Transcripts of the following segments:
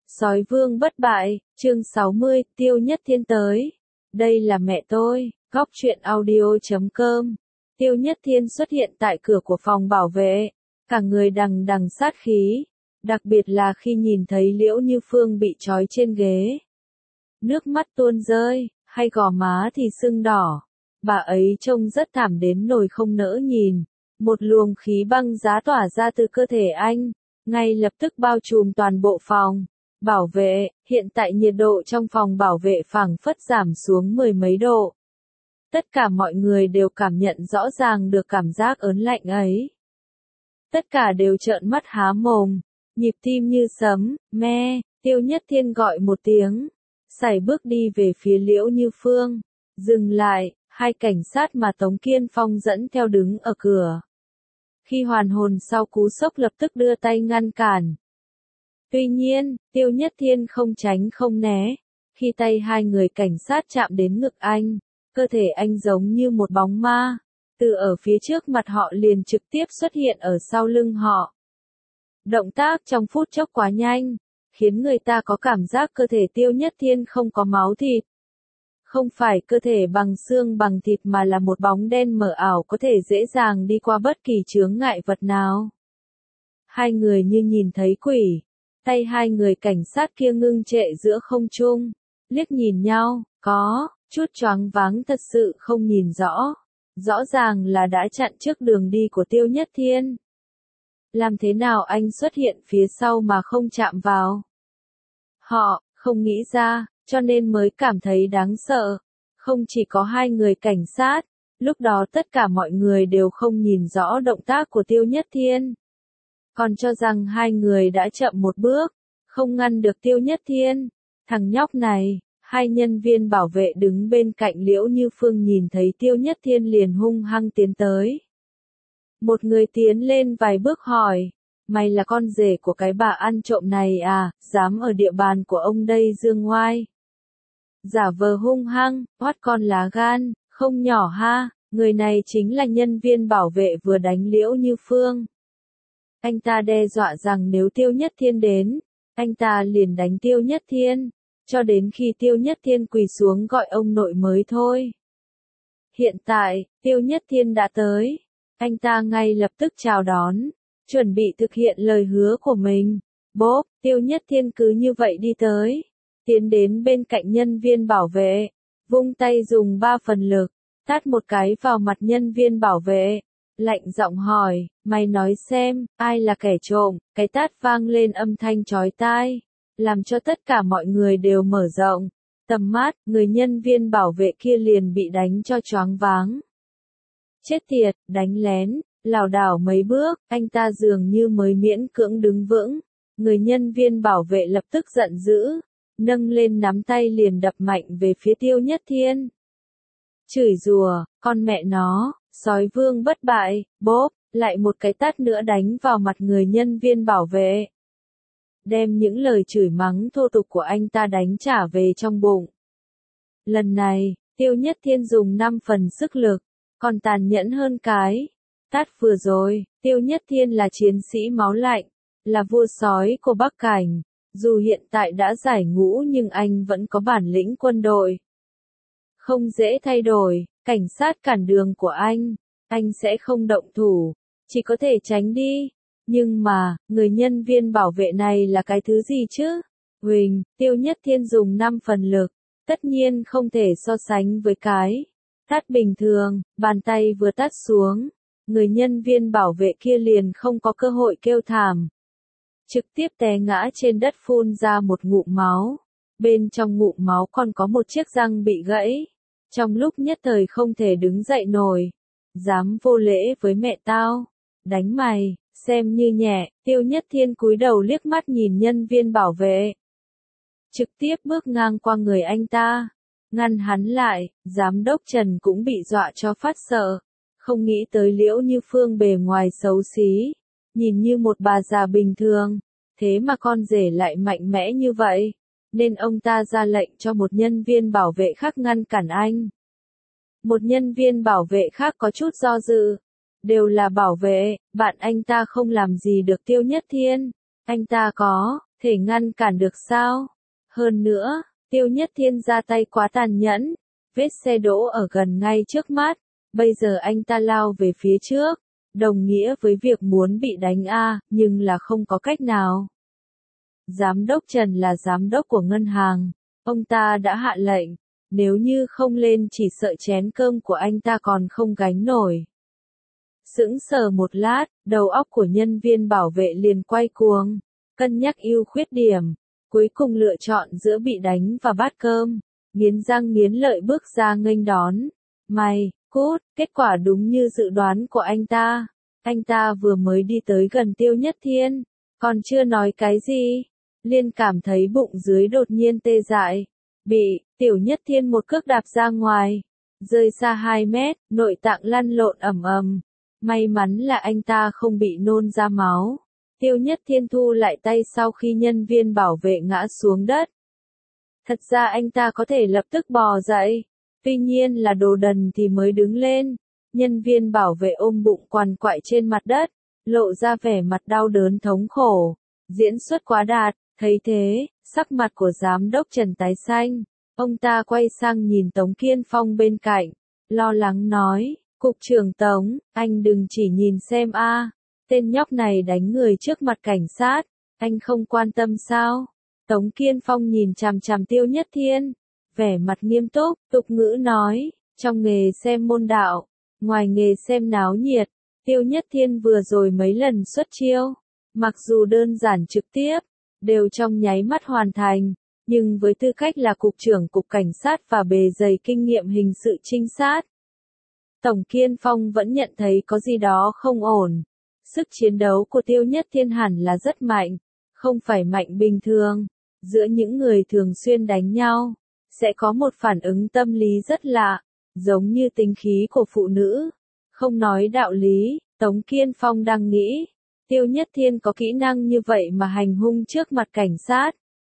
Sói vương bất bại, chương 60, Tiêu Nhất Thiên tới. Đây là mẹ tôi, góc truyện audio.com. Tiêu Nhất Thiên xuất hiện tại cửa của phòng bảo vệ, cả người đằng đằng sát khí, đặc biệt là khi nhìn thấy Liễu Như Phương bị trói trên ghế. Nước mắt tuôn rơi, hay gò má thì sưng đỏ. Bà ấy trông rất thảm đến nỗi không nỡ nhìn. Một luồng khí băng giá tỏa ra từ cơ thể anh, ngay lập tức bao trùm toàn bộ phòng bảo vệ. Hiện tại nhiệt độ trong phòng bảo vệ phảng phất giảm xuống mười mấy độ. Tất cả mọi người đều cảm nhận rõ ràng được cảm giác ớn lạnh ấy. Tất cả đều trợn mắt há mồm, nhịp tim như sấm. Me, Tiêu Nhất Thiên gọi một tiếng, sải bước đi về phía Liễu Như Phương. Dừng lại, hai cảnh sát mà Tống Kiên Phong dẫn theo đứng ở cửa. Khi hoàn hồn sau cú sốc lập tức đưa tay ngăn cản. Tuy nhiên, Tiêu Nhất Thiên không tránh không né. Khi tay hai người cảnh sát chạm đến ngực anh, cơ thể anh giống như một bóng ma, từ ở phía trước mặt họ liền trực tiếp xuất hiện ở sau lưng họ. Động tác trong phút chốc quá nhanh, khiến người ta có cảm giác cơ thể Tiêu Nhất Thiên không có máu thịt. Không phải cơ thể bằng xương bằng thịt mà là một bóng đen mờ ảo có thể dễ dàng đi qua bất kỳ chướng ngại vật nào. Hai người như nhìn thấy quỷ. Tay hai người cảnh sát kia ngưng trệ giữa không trung, liếc nhìn nhau, có chút choáng váng thật sự không nhìn rõ. Rõ ràng là đã chặn trước đường đi của Tiêu Nhất Thiên. Làm thế nào anh xuất hiện phía sau mà không chạm vào? Họ không nghĩ ra, cho nên mới cảm thấy đáng sợ. Không chỉ có hai người cảnh sát, lúc đó tất cả mọi người đều không nhìn rõ động tác của Tiêu Nhất Thiên. Còn cho rằng hai người đã chậm một bước, không ngăn được Tiêu Nhất Thiên. Thằng nhóc này, hai nhân viên bảo vệ đứng bên cạnh Liễu Như Phương nhìn thấy Tiêu Nhất Thiên liền hung hăng tiến tới. Một người tiến lên vài bước hỏi, mày là con rể của cái bà ăn trộm này à, dám ở địa bàn của ông đây dương ngoai. Giả vờ hung hăng, oát con lá gan, không nhỏ ha, người này chính là nhân viên bảo vệ vừa đánh Liễu Như Phương. Anh ta đe dọa rằng nếu Tiêu Nhất Thiên đến, anh ta liền đánh Tiêu Nhất Thiên, cho đến khi Tiêu Nhất Thiên quỳ xuống gọi ông nội mới thôi. Hiện tại, Tiêu Nhất Thiên đã tới, anh ta ngay lập tức chào đón, chuẩn bị thực hiện lời hứa của mình. Bốp, Tiêu Nhất Thiên cứ như vậy đi tới, tiến đến bên cạnh nhân viên bảo vệ, vung tay dùng 3 phần lực, tát một cái vào mặt nhân viên bảo vệ. Lạnh giọng hỏi, mày nói xem, ai là kẻ trộm? Cái tát vang lên âm thanh chói tai, làm cho tất cả mọi người đều mở rộng tầm mắt. Người nhân viên bảo vệ kia liền bị đánh cho choáng váng. Chết tiệt, đánh lén, lảo đảo mấy bước, anh ta dường như mới miễn cưỡng đứng vững. Người nhân viên bảo vệ lập tức giận dữ, nâng lên nắm tay liền đập mạnh về phía Tiêu Nhất Thiên. Chửi rủa, con mẹ nó, sói vương bất bại. Bốp, lại một cái tát nữa đánh vào mặt người nhân viên bảo vệ. Đem những lời chửi mắng thô tục của anh ta đánh trả về trong bụng. Lần này, Tiêu Nhất Thiên dùng 5 phần sức lực, còn tàn nhẫn hơn cái tát vừa rồi. Tiêu Nhất Thiên là chiến sĩ máu lạnh, là vua sói của Bắc Cảnh. Dù hiện tại đã giải ngũ nhưng anh vẫn có bản lĩnh quân đội. Không dễ thay đổi, cảnh sát cản đường của anh sẽ không động thủ, chỉ có thể tránh đi. Nhưng mà, người nhân viên bảo vệ này là cái thứ gì chứ? Huỳnh, Tiêu Nhất Thiên dùng 5 phần lực, tất nhiên không thể so sánh với cái tát bình thường. Bàn tay vừa tát xuống, người nhân viên bảo vệ kia liền không có cơ hội kêu thảm. Trực tiếp té ngã trên đất phun ra một ngụm máu. Bên trong ngụm máu còn có một chiếc răng bị gãy. Trong lúc nhất thời không thể đứng dậy nổi. Dám vô lễ với mẹ tao, đánh mày, xem như nhẹ. Tiêu Nhất Thiên cúi đầu liếc mắt nhìn nhân viên bảo vệ, trực tiếp bước ngang qua người anh ta, ngăn hắn lại. Giám đốc Trần cũng bị dọa cho phát sợ, không nghĩ tới Liễu Như Phương bề ngoài xấu xí, nhìn như một bà già bình thường, thế mà con rể lại mạnh mẽ như vậy, nên ông ta ra lệnh cho một nhân viên bảo vệ khác ngăn cản anh. Một nhân viên bảo vệ khác có chút do dự, đều là bảo vệ, bạn anh ta không làm gì được Tiêu Nhất Thiên. Anh ta có thể ngăn cản được sao? Hơn nữa, Tiêu Nhất Thiên ra tay quá tàn nhẫn, vết xe đỗ ở gần ngay trước mắt, bây giờ anh ta lao về phía trước, đồng nghĩa với việc muốn bị đánh nhưng là không có cách nào. Giám đốc Trần là giám đốc của ngân hàng, ông ta đã hạ lệnh, nếu như không lên chỉ sợ chén cơm của anh ta còn không gánh nổi. Sững sờ một lát, đầu óc của nhân viên bảo vệ liền quay cuồng, cân nhắc ưu khuyết điểm, cuối cùng lựa chọn giữa bị đánh và bát cơm, nghiến răng nghiến lợi bước ra nghênh đón. Mày, cút, kết quả đúng như dự đoán của anh ta. Anh ta vừa mới đi tới gần Tiêu Nhất Thiên, còn chưa nói cái gì, liền cảm thấy bụng dưới đột nhiên tê dại, bị Tiểu Nhất Thiên một cước đạp ra ngoài, rơi xa 2 mét, nội tạng lăn lộn ầm ầm. May mắn là anh ta không bị nôn ra máu. Tiêu Nhất Thiên thu lại tay sau khi nhân viên bảo vệ ngã xuống đất. Thật ra anh ta có thể lập tức bò dậy, tuy nhiên là đồ đần thì mới đứng lên. Nhân viên bảo vệ ôm bụng quằn quại trên mặt đất, lộ ra vẻ mặt đau đớn thống khổ. Diễn xuất quá đạt, thấy thế, sắc mặt của giám đốc Trần tái xanh. Ông ta quay sang nhìn Tống Kiên Phong bên cạnh, lo lắng nói, Cục trưởng Tống, anh đừng chỉ nhìn xem tên nhóc này đánh người trước mặt cảnh sát, anh không quan tâm sao? Tống Kiên Phong nhìn chằm chằm Tiêu Nhất Thiên, vẻ mặt nghiêm túc, tục ngữ nói, trong nghề xem môn đạo, ngoài nghề xem náo nhiệt. Tiêu Nhất Thiên vừa rồi mấy lần xuất chiêu, mặc dù đơn giản trực tiếp, đều trong nháy mắt hoàn thành, nhưng với tư cách là cục trưởng cục cảnh sát và bề dày kinh nghiệm hình sự trinh sát, Tổng Kiên Phong vẫn nhận thấy có gì đó không ổn. Sức chiến đấu của Tiêu Nhất Thiên hẳn là rất mạnh, không phải mạnh bình thường. Giữa những người thường xuyên đánh nhau, sẽ có một phản ứng tâm lý rất lạ, giống như tính khí của phụ nữ. Không nói đạo lý, Tống Kiên Phong đang nghĩ, Tiêu Nhất Thiên có kỹ năng như vậy mà hành hung trước mặt cảnh sát.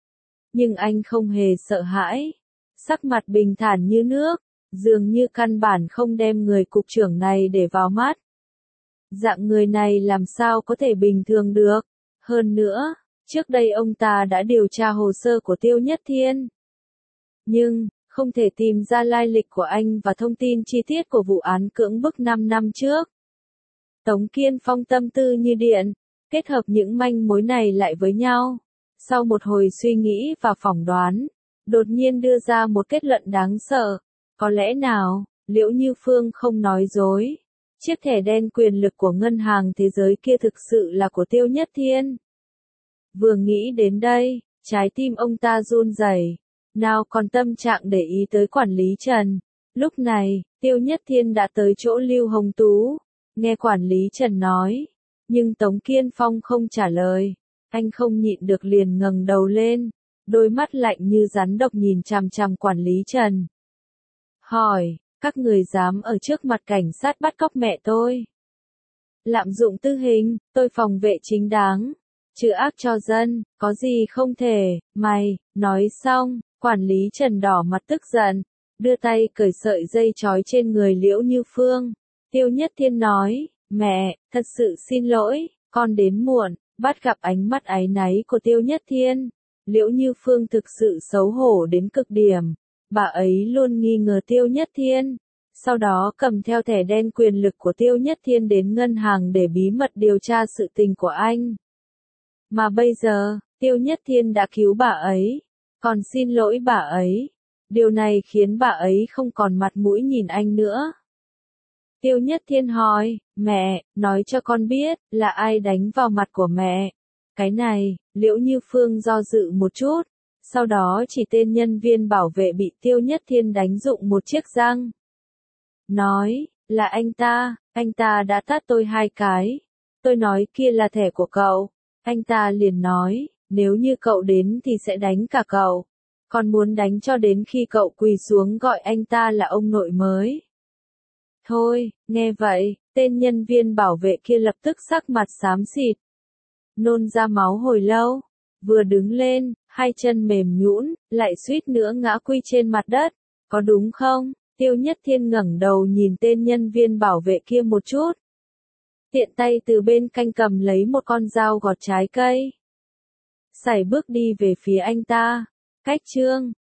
Nhưng anh không hề sợ hãi, sắc mặt bình thản như nước, dường như căn bản không đem người cục trưởng này để vào mắt. Dạng người này làm sao có thể bình thường được? Hơn nữa, trước đây ông ta đã điều tra hồ sơ của Tiêu Nhất Thiên. Nhưng, không thể tìm ra lai lịch của anh và thông tin chi tiết của vụ án cưỡng bức 5 năm trước. Tống Kiên Phong tâm tư như điện, kết hợp những manh mối này lại với nhau. Sau một hồi suy nghĩ và phỏng đoán, đột nhiên đưa ra một kết luận đáng sợ. Có lẽ nào, Liễu Như Phương không nói dối. Chiếc thẻ đen quyền lực của ngân hàng thế giới kia thực sự là của Tiêu Nhất Thiên. Vừa nghĩ đến đây, trái tim ông ta run rẩy, nào còn tâm trạng để ý tới quản lý Trần. Lúc này, Tiêu Nhất Thiên đã tới chỗ Lưu Hồng Tú, nghe quản lý Trần nói, nhưng Tống Kiên Phong không trả lời, anh không nhịn được liền ngẩng đầu lên, đôi mắt lạnh như rắn độc nhìn chằm chằm quản lý Trần. Hỏi, các người dám ở trước mặt cảnh sát bắt cóc mẹ tôi? Lạm dụng tư hình, tôi phòng vệ chính đáng, trừ ác cho dân, có gì không thể, mày, nói xong, quản lý Trần đỏ mặt tức giận, đưa tay cởi sợi dây trói trên người Liễu Như Phương. Tiêu Nhất Thiên nói, mẹ, thật sự xin lỗi, con đến muộn, bắt gặp ánh mắt áy náy của Tiêu Nhất Thiên. Liễu Như Phương thực sự xấu hổ đến cực điểm, bà ấy luôn nghi ngờ Tiêu Nhất Thiên. Sau đó cầm theo thẻ đen quyền lực của Tiêu Nhất Thiên đến ngân hàng để bí mật điều tra sự tình của anh. Mà bây giờ, Tiêu Nhất Thiên đã cứu bà ấy, còn xin lỗi bà ấy. Điều này khiến bà ấy không còn mặt mũi nhìn anh nữa. Tiêu Nhất Thiên hỏi, mẹ, nói cho con biết, là ai đánh vào mặt của mẹ? Cái này, Liễu Như Phương do dự một chút, sau đó chỉ tên nhân viên bảo vệ bị Tiêu Nhất Thiên đánh rụng một chiếc răng. Nói, là anh ta đã tát tôi 2 cái. Tôi nói kia là thẻ của cậu. Anh ta liền nói, nếu như cậu đến thì sẽ đánh cả cậu. Còn muốn đánh cho đến khi cậu quỳ xuống gọi anh ta là ông nội mới. Thôi, nghe vậy, tên nhân viên bảo vệ kia lập tức sắc mặt xám xịt. Nôn ra máu hồi lâu, vừa đứng lên, 2 chân mềm nhũn, lại suýt nữa ngã quy trên mặt đất. Có đúng không? Tiêu Nhất Thiên ngẩng đầu nhìn tên nhân viên bảo vệ kia một chút. Tiện tay từ bên canh cầm lấy một con dao gọt trái cây. sải bước đi về phía anh ta. Cách chương